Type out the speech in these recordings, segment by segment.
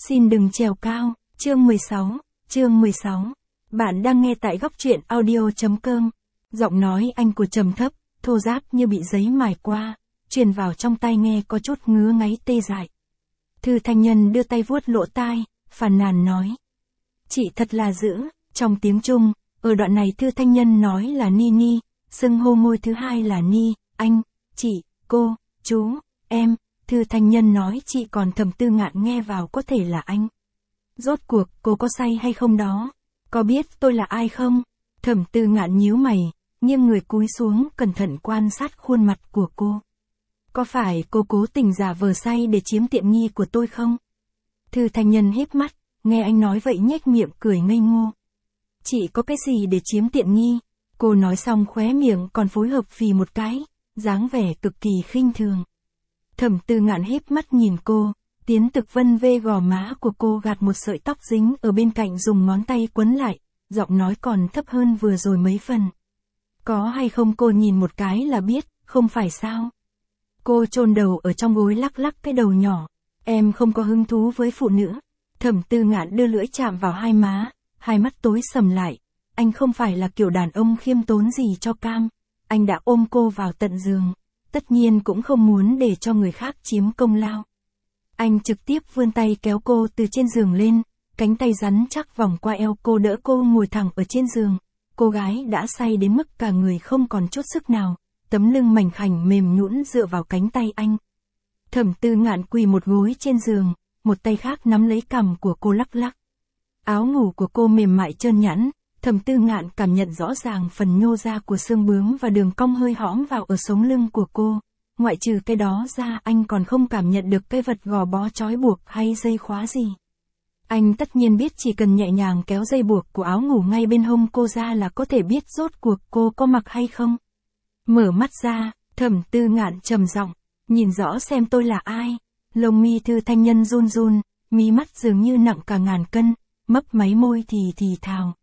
Xin đừng trèo cao, chương 16. Bạn đang nghe tại góc truyện audio.com. Giọng nói anh của trầm thấp, thô ráp như bị giấy mài qua, truyền vào trong tai nghe có chút ngứa ngáy tê dại. Thư Thanh Nhân đưa tay vuốt lỗ tai, phàn nàn nói. Chị thật là dữ, trong tiếng Trung, ở đoạn này Thư Thanh Nhân nói là Ni Ni, xưng hô ngôi thứ hai là Ni, anh, chị, cô, chú, em. Thư Thanh Nhân nói chị còn Thẩm Tư Ngạn nghe vào có thể là anh. Rốt cuộc cô có say hay không đó? Có biết tôi là ai không? Thẩm Tư Ngạn nhíu mày, nghiêng người cúi xuống cẩn thận quan sát khuôn mặt của cô. Có phải cô cố tình giả vờ say để chiếm tiện nghi của tôi không? Thư Thanh Nhân híp mắt, nghe anh nói vậy nhếch miệng cười ngây ngô. Chị có cái gì để chiếm tiện nghi? Cô nói xong khóe miệng còn phối hợp phì một cái, dáng vẻ cực kỳ khinh thường. Thẩm Tư Ngạn híp mắt nhìn cô, Tiến Thực vân vê gò má của cô gạt một sợi tóc dính ở bên cạnh dùng ngón tay quấn lại, giọng nói còn thấp hơn vừa rồi mấy phần. Có hay không cô nhìn một cái là biết, không phải sao? Cô chôn đầu ở trong gối lắc lắc cái đầu nhỏ, em không có hứng thú với phụ nữ. Thẩm Tư Ngạn đưa lưỡi chạm vào hai má, hai mắt tối sầm lại, anh không phải là kiểu đàn ông khiêm tốn gì cho cam, anh đã ôm cô vào tận giường. Tất nhiên cũng không muốn để cho người khác chiếm công lao. Anh trực tiếp vươn tay kéo cô từ trên giường lên, cánh tay rắn chắc vòng qua eo cô đỡ cô ngồi thẳng ở trên giường. Cô gái đã say đến mức cả người không còn chút sức nào, tấm lưng mảnh khảnh mềm nhũn dựa vào cánh tay anh. Thẩm Tư Ngạn quỳ một gối trên giường, một tay khác nắm lấy cằm của cô lắc lắc. Áo ngủ của cô mềm mại trơn nhẵn, Thẩm Tư Ngạn cảm nhận rõ ràng phần nhô ra của xương bướm và đường cong hơi hõm vào ở sống lưng của cô. Ngoại trừ cái đó ra anh còn không cảm nhận được cái vật gò bó trói buộc hay dây khóa gì. Anh tất nhiên biết chỉ cần nhẹ nhàng kéo dây buộc của áo ngủ ngay bên hông cô ra là có thể biết rốt cuộc cô có mặc hay không. Mở mắt ra, Thẩm Tư Ngạn trầm giọng, nhìn rõ xem tôi là ai. Lông mi Thư Thanh Nhân run run, mí mắt dường như nặng cả ngàn cân, mấp máy môi thì thào.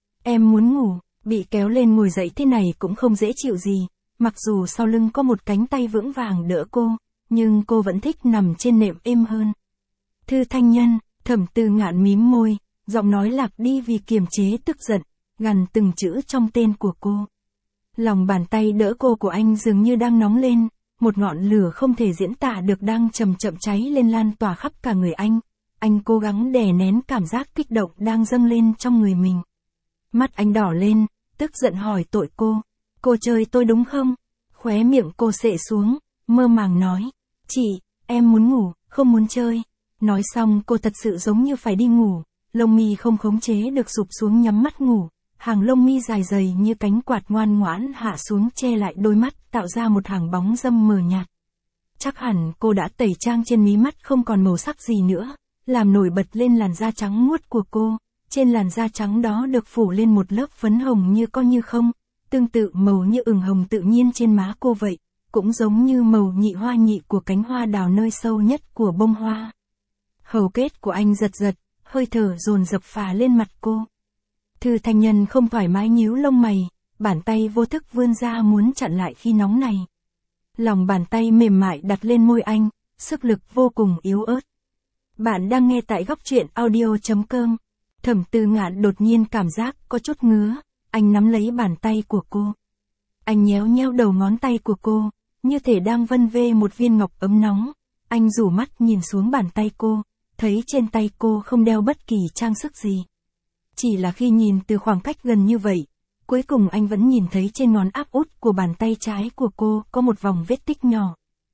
Em muốn ngủ, bị kéo lên ngồi dậy thế này cũng không dễ chịu gì, mặc dù sau lưng có một cánh tay vững vàng đỡ cô, nhưng cô vẫn thích nằm trên nệm êm hơn. Thư Thanh Nhân, Thẩm Tư Ngạn mím môi, giọng nói lạc đi vì kiềm chế tức giận, gằn từng chữ trong tên của cô. Lòng bàn tay đỡ cô của anh dường như đang nóng lên, một ngọn lửa không thể diễn tả được đang chậm chậm cháy lên lan tỏa khắp cả người anh. Anh cố gắng đè nén cảm giác kích động đang dâng lên trong người mình. Mắt anh đỏ lên, tức giận hỏi tội cô chơi tôi đúng không? Khóe miệng cô xệ xuống, mơ màng nói, chị, em muốn ngủ, không muốn chơi. Nói xong cô thật sự giống như phải đi ngủ, lông mi không khống chế được rụp xuống nhắm mắt ngủ, hàng lông mi dài dày như cánh quạt ngoan ngoãn hạ xuống che lại đôi mắt tạo ra một hàng bóng râm mờ nhạt. Chắc hẳn cô đã tẩy trang trên mí mắt không còn màu sắc gì nữa, làm nổi bật lên làn da trắng muốt của cô. Trên làn da trắng đó được phủ lên một lớp phấn hồng như có như không, tương tự màu như ửng hồng tự nhiên trên má cô vậy, cũng giống như màu nhị hoa nhị của cánh hoa đào nơi sâu nhất của bông hoa. Hầu kết của anh giật giật, hơi thở dồn dập phả lên mặt cô. Thư Thanh Nhân không thoải mái nhíu lông mày, bàn tay vô thức vươn ra muốn chặn lại khi nóng này. Lòng bàn tay mềm mại đặt lên môi anh, sức lực vô cùng yếu ớt. Bạn đang nghe tại góc truyện audio.com. Thẩm Tư Ngạn đột nhiên cảm giác có chút ngứa, anh nắm lấy bàn tay của cô. Anh nhéo nhéo đầu ngón tay của cô, như thể đang vân vê một viên ngọc ấm nóng. Anh rủ mắt nhìn xuống bàn tay cô, thấy trên tay cô không đeo bất kỳ trang sức gì. Chỉ là khi nhìn từ khoảng cách gần như vậy, cuối cùng anh vẫn nhìn thấy trên ngón áp út của bàn tay trái của cô có một vòng vết tích nhỏ.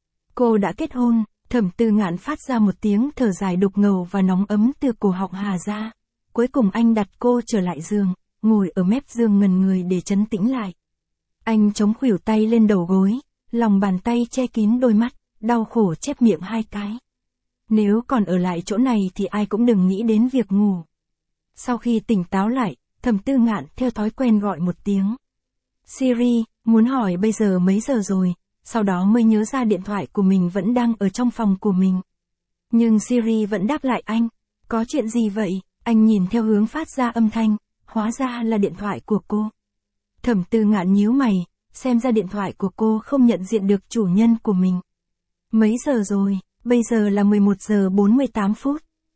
Cô đã kết hôn, Thẩm Tư Ngạn phát ra một tiếng thở dài đục ngầu và nóng ấm từ cổ họng hà ra. Cuối cùng anh đặt cô trở lại giường, ngồi ở mép giường ngần người để trấn tĩnh lại. Anh chống khuỷu tay lên đầu gối, lòng bàn tay che kín đôi mắt, đau khổ chép miệng hai cái. Nếu còn ở lại chỗ này thì ai cũng đừng nghĩ đến việc ngủ. Sau khi tỉnh táo lại, Thẩm Tư Ngạn theo thói quen gọi một tiếng. Siri, muốn hỏi bây giờ mấy giờ rồi, sau đó mới nhớ ra điện thoại của mình vẫn đang ở trong phòng của mình. Nhưng Siri vẫn đáp lại anh, có chuyện gì vậy? Anh nhìn theo hướng phát ra âm thanh, hóa ra là điện thoại của cô. Thẩm Tư Ngạn nhíu mày, xem ra điện thoại của cô không nhận diện được chủ nhân của mình. Mấy giờ rồi? Bây giờ là 11 giờ 48 phút.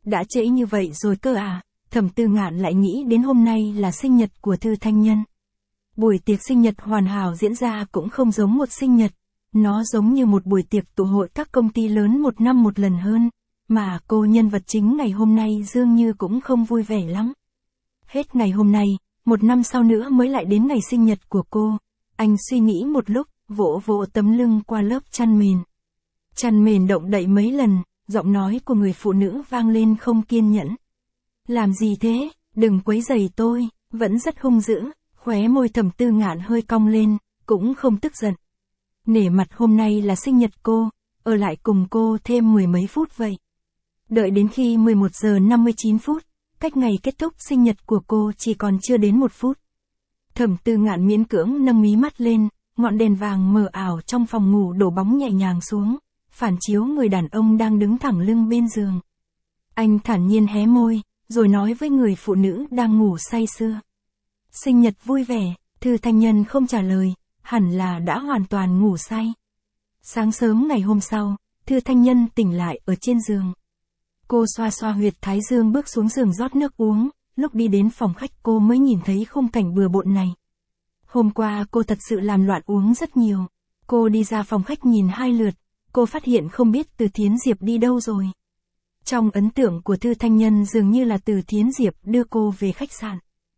đã trễ như vậy rồi cơ à? Thẩm Tư Ngạn lại nghĩ đến hôm nay là sinh nhật của Thư Thanh Nhân. Buổi tiệc sinh nhật hoàn hảo diễn ra cũng không giống một sinh nhật, nó giống như một buổi tiệc tụ hội các công ty lớn một năm một lần hơn, mà cô nhân vật chính ngày hôm nay dường như cũng không vui vẻ lắm. Hết ngày hôm nay, một năm sau nữa mới lại đến ngày sinh nhật của cô. Anh suy nghĩ một lúc, vỗ vỗ tấm lưng qua lớp chăn mền. Chăn mền động đậy mấy lần, giọng nói của người phụ nữ vang lên không kiên nhẫn. Làm gì thế, đừng quấy rầy tôi, vẫn rất hung dữ, khóe môi Thẩm Tư Ngạn hơi cong lên, cũng không tức giận. Nể mặt hôm nay là sinh nhật cô, ở lại cùng cô thêm 10 mấy phút vậy. Đợi đến khi 11 giờ 59 phút, cách ngày kết thúc sinh nhật của cô chỉ còn chưa đến 1 phút. Thẩm Tư Ngạn miễn cưỡng nâng mí mắt lên, ngọn đèn vàng mờ ảo trong phòng ngủ đổ bóng nhẹ nhàng xuống, phản chiếu người đàn ông đang đứng thẳng lưng bên giường. Anh thản nhiên hé môi, rồi nói với người phụ nữ đang ngủ say sưa. Sinh nhật vui vẻ, Thư Thanh Nhân không trả lời, hẳn là đã hoàn toàn ngủ say. Sáng sớm ngày hôm sau, Thư Thanh Nhân tỉnh lại ở trên giường. Cô xoa xoa huyệt thái dương bước xuống giường rót nước uống, lúc đi đến phòng khách cô mới nhìn thấy khung cảnh bừa bộn này. Hôm qua cô thật sự làm loạn uống rất nhiều. Cô đi ra phòng khách nhìn 2 lượt, cô phát hiện không biết Từ Thiến Diệp đi đâu rồi. Trong ấn tượng của Thư Thanh Nhân dường như là Từ Thiến Diệp đưa cô về khách sạn.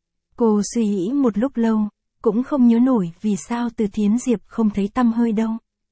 Cô suy nghĩ một lúc lâu, cũng không nhớ nổi vì sao Từ Thiến Diệp không thấy tăm hơi đâu.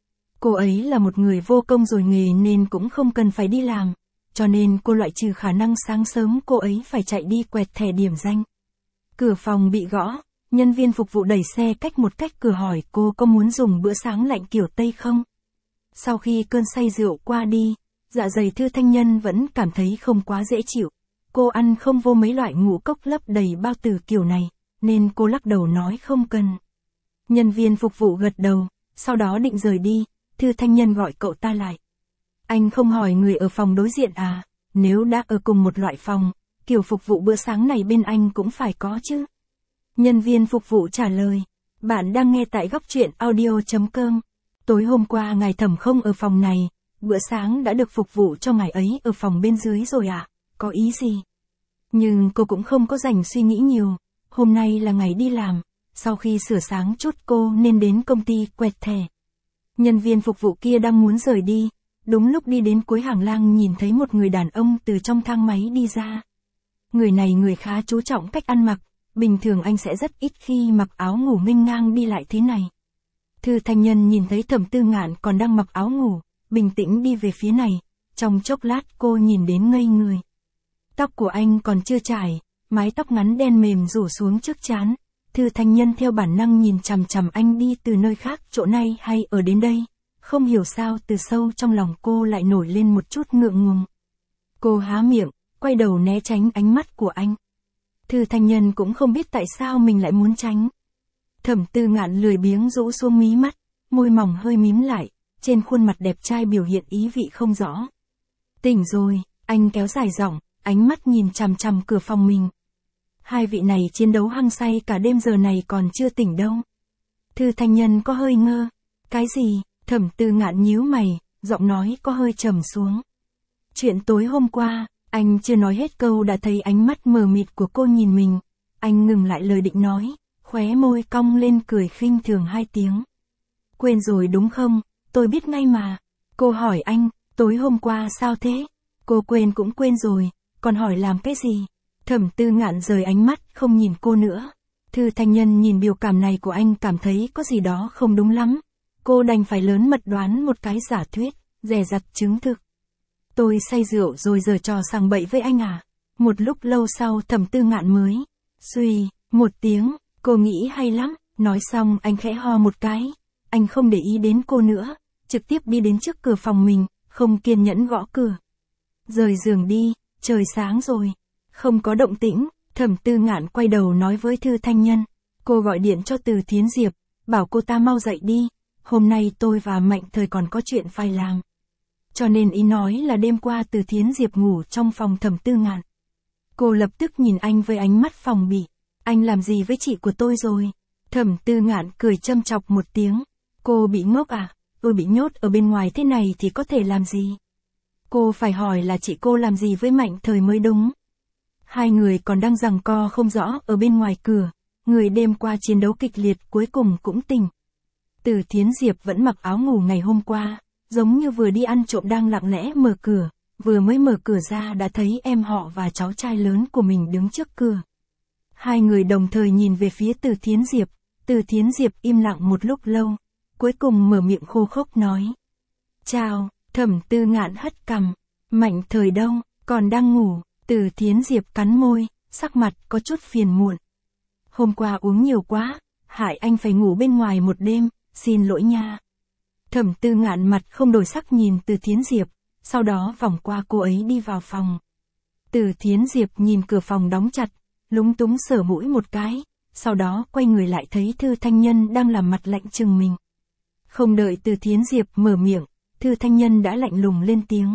Cô ấy là một người vô công rồi nghề nên cũng không cần phải đi làm, cho nên cô loại trừ khả năng sáng sớm cô ấy phải chạy đi quẹt thẻ điểm danh. Cửa phòng bị gõ, nhân viên phục vụ đẩy xe cách một cách cửa hỏi cô có muốn dùng bữa sáng lạnh kiểu Tây không. Sau khi cơn say rượu qua đi, dạ dày Thư Thanh Nhân vẫn cảm thấy không quá dễ chịu. Cô ăn không vô mấy loại ngũ cốc lấp đầy bao tử kiểu này, nên cô lắc đầu nói không cần. Nhân viên phục vụ gật đầu, sau đó định rời đi, Thư Thanh Nhân gọi cậu ta lại. Anh không hỏi người ở phòng đối diện à, nếu đã ở cùng một loại phòng, kiểu phục vụ bữa sáng này bên anh cũng phải có chứ. Nhân viên phục vụ trả lời, bạn đang nghe tại góc truyện audio.com. Tối hôm qua ngài Thẩm không ở phòng này, bữa sáng đã được phục vụ cho ngài ấy ở phòng bên dưới rồi ạ, có ý gì? Nhưng cô cũng không có dành suy nghĩ nhiều, hôm nay là ngày đi làm, sau khi sửa sáng chút cô nên đến công ty quẹt thẻ. Nhân viên phục vụ kia đang muốn rời đi, đúng lúc đi đến cuối hành lang nhìn thấy một người đàn ông từ trong thang máy đi ra. Người này người khá chú trọng cách ăn mặc, bình thường anh sẽ rất ít khi mặc áo ngủ nghênh ngang đi lại thế này. Thư Thanh Nhân nhìn thấy Thẩm Tư Ngạn còn đang mặc áo ngủ, bình tĩnh đi về phía này, trong chốc lát cô nhìn đến ngây người. Tóc của anh còn chưa trải, mái tóc ngắn đen mềm rủ xuống trước trán. Thư Thanh Nhân theo bản năng nhìn chằm chằm anh đi từ nơi khác chỗ này hay ở đến đây. Không hiểu sao từ sâu trong lòng cô lại nổi lên một chút ngượng ngùng. Cô há miệng, quay đầu né tránh ánh mắt của anh. Thư Thanh Nhân cũng không biết tại sao mình lại muốn tránh. Thẩm Tư Ngạn lười biếng rũ xuống mí mắt, môi mỏng hơi mím lại, trên khuôn mặt đẹp trai biểu hiện ý vị không rõ. Tỉnh rồi, anh kéo dài giọng, ánh mắt nhìn chằm chằm cửa phòng mình. Hai vị này chiến đấu hăng say cả đêm giờ này còn chưa tỉnh đâu. Thư Thanh Nhân có hơi ngơ. Cái gì? Thẩm Tư Ngạn nhíu mày, giọng nói có hơi trầm xuống. Chuyện tối hôm qua, anh chưa nói hết câu đã thấy ánh mắt mờ mịt của cô nhìn mình. Anh ngừng lại lời định nói, khóe môi cong lên cười khinh thường 2 tiếng. Quên rồi đúng không? Tôi biết ngay mà. Cô hỏi anh, tối hôm qua sao thế? Cô quên cũng quên rồi, còn hỏi làm cái gì? Thẩm Tư Ngạn rời ánh mắt, không nhìn cô nữa. Thư Thanh Nhân nhìn biểu cảm này của anh cảm thấy có gì đó không đúng lắm. Cô đành phải lớn mật đoán một cái giả thuyết, dè dặt chứng thực. Tôi say rượu rồi giở trò sằng bậy với anh à? Một lúc lâu sau Thẩm Tư Ngạn mới suy một tiếng, cô nghĩ hay lắm, nói xong anh khẽ ho một cái. Anh không để ý đến cô nữa, trực tiếp đi đến trước cửa phòng mình, không kiên nhẫn gõ cửa. Rời giường đi, trời sáng rồi. Không có động tĩnh, Thẩm Tư Ngạn quay đầu nói với Thư Thanh Nhân. Cô gọi điện cho Từ Thiến Diệp, bảo cô ta mau dậy đi. Hôm nay tôi và Mạnh Thời còn có chuyện phải làm. Cho nên ý nói là đêm qua Từ Thiến Diệp ngủ trong phòng Thẩm Tư Ngạn. Cô lập tức nhìn anh với ánh mắt phòng bị. Anh làm gì với chị của tôi rồi? Thẩm Tư Ngạn cười châm chọc một tiếng. Cô bị ngốc à? Tôi bị nhốt ở bên ngoài thế này thì có thể làm gì? Cô phải hỏi là chị cô làm gì với Mạnh Thời mới đúng. Hai người còn đang giằng co không rõ ở bên ngoài cửa, người đêm qua chiến đấu kịch liệt cuối cùng cũng tỉnh. Từ Thiến Diệp vẫn mặc áo ngủ ngày hôm qua, giống như vừa đi ăn trộm đang lặng lẽ mở cửa, vừa mới mở cửa ra đã thấy em họ và cháu trai lớn của mình đứng trước cửa. Hai người đồng thời nhìn về phía Từ Thiến Diệp, Từ Thiến Diệp im lặng một lúc lâu, cuối cùng mở miệng khô khốc nói. Chào, Thẩm Tư Ngạn hất cằm, Mạnh Thời đâu, còn đang ngủ. Từ Thiến Diệp cắn môi, sắc mặt có chút phiền muộn. Hôm qua uống nhiều quá, hại anh phải ngủ bên ngoài một đêm, xin lỗi nha. Thẩm Tư Ngạn mặt không đổi sắc nhìn Từ Thiến Diệp, sau đó vòng qua cô ấy đi vào phòng. Từ Thiến Diệp nhìn cửa phòng đóng chặt, lúng túng sờ mũi một cái, sau đó quay người lại thấy Thư Thanh Nhân đang làm mặt lạnh chừng mình. Không đợi Từ Thiến Diệp mở miệng, Thư Thanh Nhân đã lạnh lùng lên tiếng.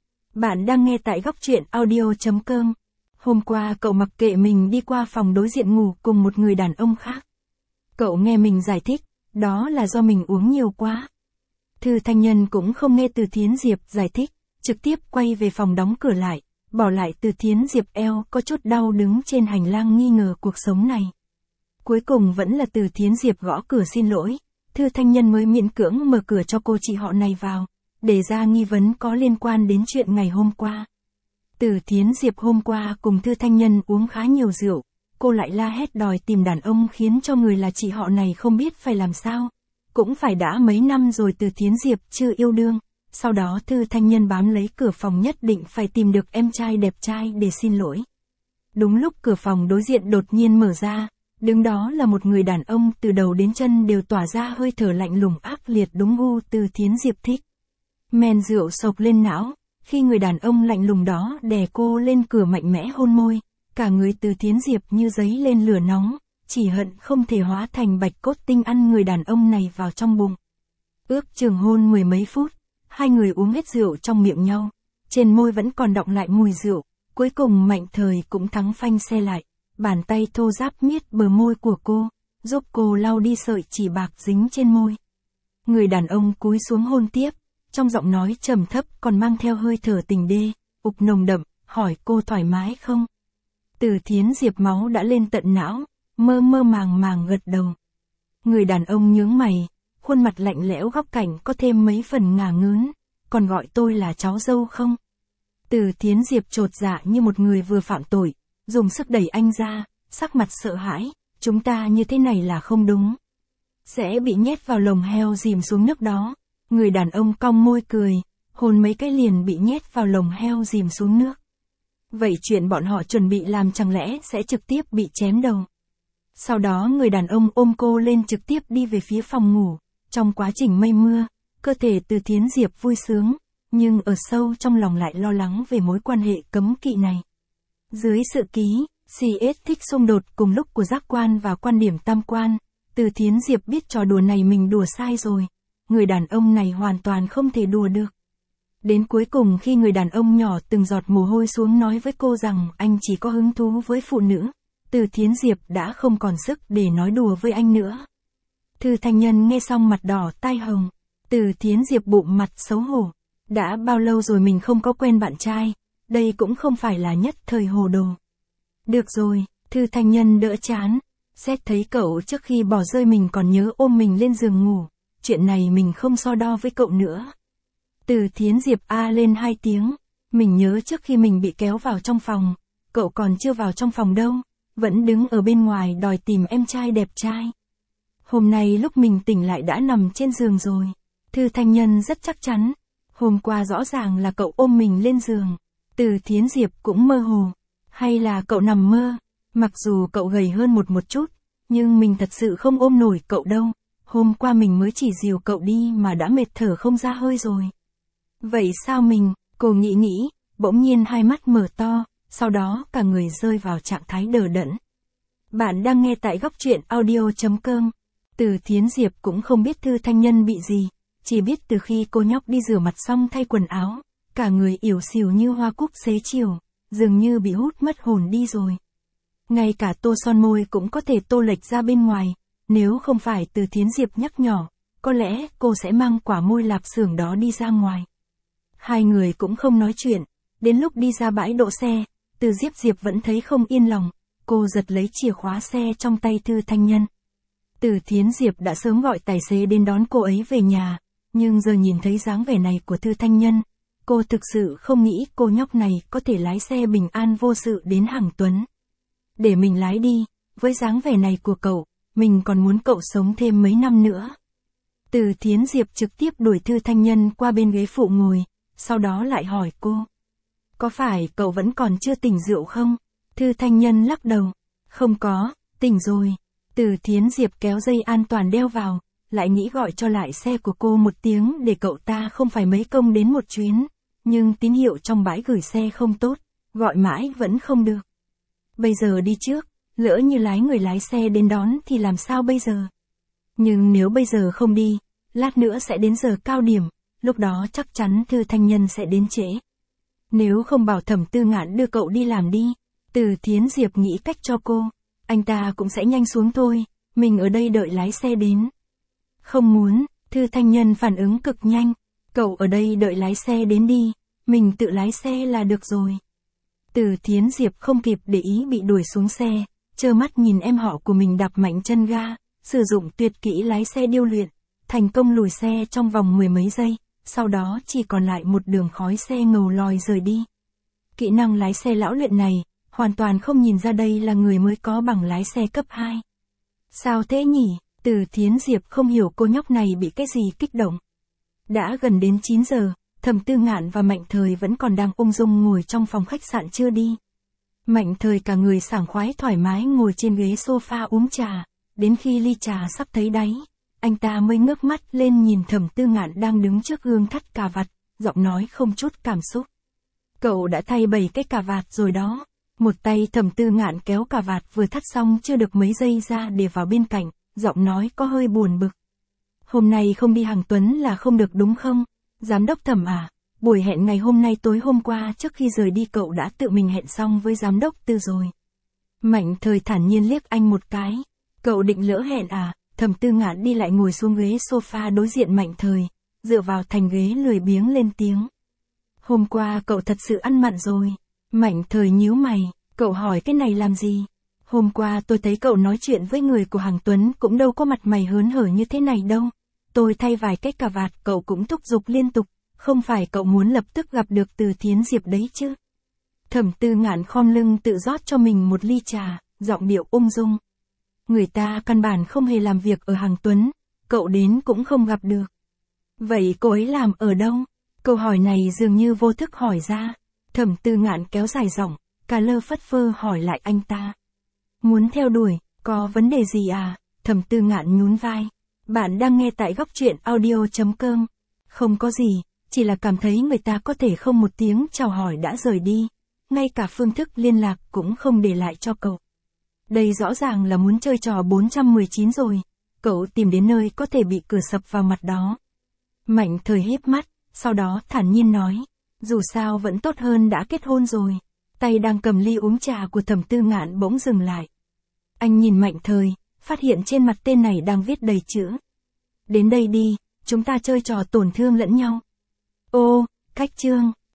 Bạn đang nghe tại góc truyện audio.com. Hôm qua cậu mặc kệ mình đi qua phòng đối diện ngủ cùng một người đàn ông khác. Cậu nghe mình giải thích, đó là do mình uống nhiều quá. Thư Thanh Nhân cũng không nghe Từ Thiến Diệp giải thích, trực tiếp quay về phòng đóng cửa lại, bỏ lại Từ Thiến Diệp eo có chút đau đứng trên hành lang nghi ngờ cuộc sống này. Cuối cùng vẫn là Từ Thiến Diệp gõ cửa xin lỗi, Thư Thanh Nhân mới miễn cưỡng mở cửa cho cô chị họ này vào, để ra nghi vấn có liên quan đến chuyện ngày hôm qua. Từ Thiến Diệp hôm qua cùng Thư Thanh Nhân uống khá nhiều rượu, cô lại la hét đòi tìm đàn ông khiến cho người là chị họ này không biết phải làm sao. Cũng phải đã mấy năm rồi Từ Thiến Diệp chưa yêu đương, sau đó Thư Thanh Nhân bám lấy cửa phòng nhất định phải tìm được em trai đẹp trai để xin lỗi. Đúng lúc cửa phòng đối diện đột nhiên mở ra, đứng đó là một người đàn ông từ đầu đến chân đều tỏa ra hơi thở lạnh lùng ác liệt đúng gu Từ Thiến Diệp thích. Men rượu sộc lên não, khi người đàn ông lạnh lùng đó đè cô lên cửa mạnh mẽ hôn môi, cả người Từ Thiến Diệp như giấy lên lửa nóng, chỉ hận không thể hóa thành bạch cốt tinh ăn người đàn ông này vào trong bụng. Ước chừng hôn mười mấy phút, hai người uống hết rượu trong miệng nhau, trên môi vẫn còn đọng lại mùi rượu, cuối cùng Mạnh Thời cũng thắng phanh xe lại, bàn tay thô ráp miết bờ môi của cô, giúp cô lau đi sợi chỉ bạc dính trên môi. Người đàn ông cúi xuống hôn tiếp, trong giọng nói trầm thấp còn mang theo hơi thở tình đê, ục nồng đậm, hỏi cô thoải mái không? Từ Thiến Diệp máu đã lên tận não, mơ mơ màng màng gật đầu. Người đàn ông nhướng mày, khuôn mặt lạnh lẽo góc cạnh có thêm mấy phần ngả ngớn, còn gọi tôi là cháu dâu không? Từ Thiến Diệp chột dạ như một người vừa phạm tội, dùng sức đẩy anh ra, sắc mặt sợ hãi, chúng ta như thế này là không đúng. Sẽ bị nhét vào lồng heo dìm xuống nước đó. Người đàn ông cong môi cười, hôn mấy cái liền bị nhét vào lồng heo dìm xuống nước. Vậy chuyện bọn họ chuẩn bị làm chẳng lẽ sẽ trực tiếp bị chém đầu. Sau đó người đàn ông ôm cô lên trực tiếp đi về phía phòng ngủ, trong quá trình mây mưa, cơ thể Từ Thiến Diệp vui sướng, nhưng ở sâu trong lòng lại lo lắng về mối quan hệ cấm kỵ này. Dưới sự ký, CS thích xung đột cùng lúc của giác quan và quan điểm tam quan, Từ Thiến Diệp biết trò đùa này mình đùa sai rồi. Người đàn ông này hoàn toàn không thể đùa được. Đến cuối cùng khi người đàn ông nhỏ từng giọt mồ hôi xuống nói với cô rằng anh chỉ có hứng thú với phụ nữ, Từ Thiến Diệp đã không còn sức để nói đùa với anh nữa. Thư Thanh Nhân nghe xong mặt đỏ tai hồng, Từ Thiến Diệp bụng mặt xấu hổ. Đã bao lâu rồi mình không có quen bạn trai, đây cũng không phải là nhất thời hồ đồ. Được rồi, Thư Thanh Nhân đỡ chán, xét thấy cậu trước khi bỏ rơi mình còn nhớ ôm mình lên giường ngủ. Chuyện này mình không so đo với cậu nữa. Từ Thiến Diệp a lên 2 tiếng, mình nhớ trước khi mình bị kéo vào trong phòng, cậu còn chưa vào trong phòng đâu, vẫn đứng ở bên ngoài đòi tìm em trai đẹp trai. Hôm nay lúc mình tỉnh lại đã nằm trên giường rồi. Thư Thanh Nhân rất chắc chắn, hôm qua rõ ràng là cậu ôm mình lên giường. Từ Thiến Diệp cũng mơ hồ, hay là cậu nằm mơ, mặc dù cậu gầy hơn một chút, nhưng mình thật sự không ôm nổi cậu đâu. Hôm qua mình mới chỉ dìu cậu đi mà đã mệt thở không ra hơi rồi. Vậy sao mình, cô nghĩ, bỗng nhiên hai mắt mở to, sau đó cả người rơi vào trạng thái đờ đẫn. Bạn đang nghe tại góc truyện audio.com. Từ Thiến Diệp cũng không biết Thư Thanh Nhân bị gì, chỉ biết từ khi cô nhóc đi rửa mặt xong thay quần áo, cả người ỉu xìu như hoa cúc xế chiều, dường như bị hút mất hồn đi rồi. Ngay cả tô son môi cũng có thể tô lệch ra bên ngoài. Nếu không phải Từ Thiến Diệp nhắc nhở, có lẽ cô sẽ mang quả môi lạp xưởng đó đi ra ngoài. Hai người cũng không nói chuyện. Đến lúc đi ra bãi đỗ xe, Từ Diệp vẫn thấy không yên lòng. Cô giật lấy chìa khóa xe trong tay Thư Thanh Nhân. Từ Thiến Diệp đã sớm gọi tài xế đến đón cô ấy về nhà. Nhưng giờ nhìn thấy dáng vẻ này của Thư Thanh Nhân, cô thực sự không nghĩ cô nhóc này có thể lái xe bình an vô sự đến Hàng Tuấn. Để mình lái đi, với dáng vẻ này của cậu, mình còn muốn cậu sống thêm mấy năm nữa. Từ Thiến Diệp trực tiếp đuổi Thư Thanh Nhân qua bên ghế phụ ngồi, sau đó lại hỏi cô. Có phải cậu vẫn còn chưa tỉnh rượu không? Thư Thanh Nhân lắc đầu. Không có, tỉnh rồi. Từ Thiến Diệp kéo dây an toàn đeo vào, lại nghĩ gọi cho lại xe của cô một tiếng để cậu ta không phải mấy công đến một chuyến. Nhưng tín hiệu trong bãi gửi xe không tốt, gọi mãi vẫn không được. Bây giờ đi trước, lỡ như người lái xe đến đón thì làm sao bây giờ? Nhưng nếu bây giờ không đi, lát nữa sẽ đến giờ cao điểm, lúc đó chắc chắn Thư Thanh Nhân sẽ đến trễ. Nếu không bảo Thẩm Tư Ngạn đưa cậu đi làm đi, Từ Thiến Diệp nghĩ cách cho cô, anh ta cũng sẽ nhanh xuống thôi, mình ở đây đợi lái xe đến. Không muốn, Thư Thanh Nhân phản ứng cực nhanh, cậu ở đây đợi lái xe đến đi, mình tự lái xe là được rồi. Từ Thiến Diệp không kịp để ý bị đuổi xuống xe, trơ mắt nhìn em họ của mình đạp mạnh chân ga, sử dụng tuyệt kỹ lái xe điêu luyện, thành công lùi xe trong vòng mười mấy giây, sau đó chỉ còn lại một đường khói xe ngầu lòi rời đi. Kỹ năng lái xe lão luyện này, hoàn toàn không nhìn ra đây là người mới có bằng lái xe cấp 2. Sao thế nhỉ? Từ Thiến Diệp không hiểu cô nhóc này bị cái gì kích động. Đã gần đến 9 giờ, Thẩm Tư Ngạn và Mạnh Thời vẫn còn đang ung dung ngồi trong phòng khách sạn chưa đi. Mạnh Thời cả người sảng khoái thoải mái ngồi trên ghế sofa uống trà, đến khi ly trà sắp thấy đáy, anh ta mới ngước mắt lên nhìn Thẩm Tư Ngạn đang đứng trước gương thắt cà vạt, giọng nói không chút cảm xúc. Cậu đã thay 7 cái cà vạt rồi đó. Một tay Thẩm Tư Ngạn kéo cà vạt vừa thắt xong chưa được mấy giây ra để vào bên cạnh, giọng nói có hơi buồn bực. Hôm nay không đi Hàng Tuấn là không được đúng không? Giám đốc Thẩm à, buổi hẹn ngày hôm nay tối hôm qua trước khi rời đi cậu đã tự mình hẹn xong với giám đốc Tư rồi. Mạnh Thời thản nhiên liếc anh một cái. Cậu định lỡ hẹn à? Thẩm Tư Ngạn đi lại ngồi xuống ghế sofa đối diện Mạnh Thời, dựa vào thành ghế lười biếng lên tiếng. Hôm qua cậu thật sự ăn mặn rồi. Mạnh Thời nhíu mày, cậu hỏi cái này làm gì? Hôm qua tôi thấy cậu nói chuyện với người của Hàng Tuấn cũng đâu có mặt mày hớn hở như thế này đâu. Tôi thay vài cái cà vạt cậu cũng thúc giục liên tục, không phải cậu muốn lập tức gặp được Từ Thiến Diệp đấy chứ? Thẩm Tư Ngạn khom lưng tự rót cho mình một ly trà, giọng điệu ung dung. Người ta căn bản không hề làm việc ở Hàng Tuấn, cậu đến cũng không gặp được. Vậy cô ấy làm ở đâu? Câu hỏi này dường như vô thức hỏi ra. Thẩm Tư Ngạn kéo dài giọng, cà lơ phất phơ hỏi lại anh ta. Muốn theo đuổi, có vấn đề gì à? Thẩm Tư Ngạn nhún vai. Bạn đang nghe tại góc truyện audio.com. Không có gì, chỉ là cảm thấy người ta có thể không một tiếng chào hỏi đã rời đi. Ngay cả phương thức liên lạc cũng không để lại cho cậu. Đây rõ ràng là muốn chơi trò 419 rồi. Cậu tìm đến nơi có thể bị cửa sập vào mặt đó. Mạnh Thời híp mắt, sau đó thản nhiên nói. Dù sao vẫn tốt hơn đã kết hôn rồi. Tay đang cầm ly uống trà của Thẩm Tư Ngạn bỗng dừng lại. Anh nhìn Mạnh Thời, phát hiện trên mặt tên này đang viết đầy chữ. Đến đây đi, chúng ta chơi trò tổn thương lẫn nhau. Ô, cách chương.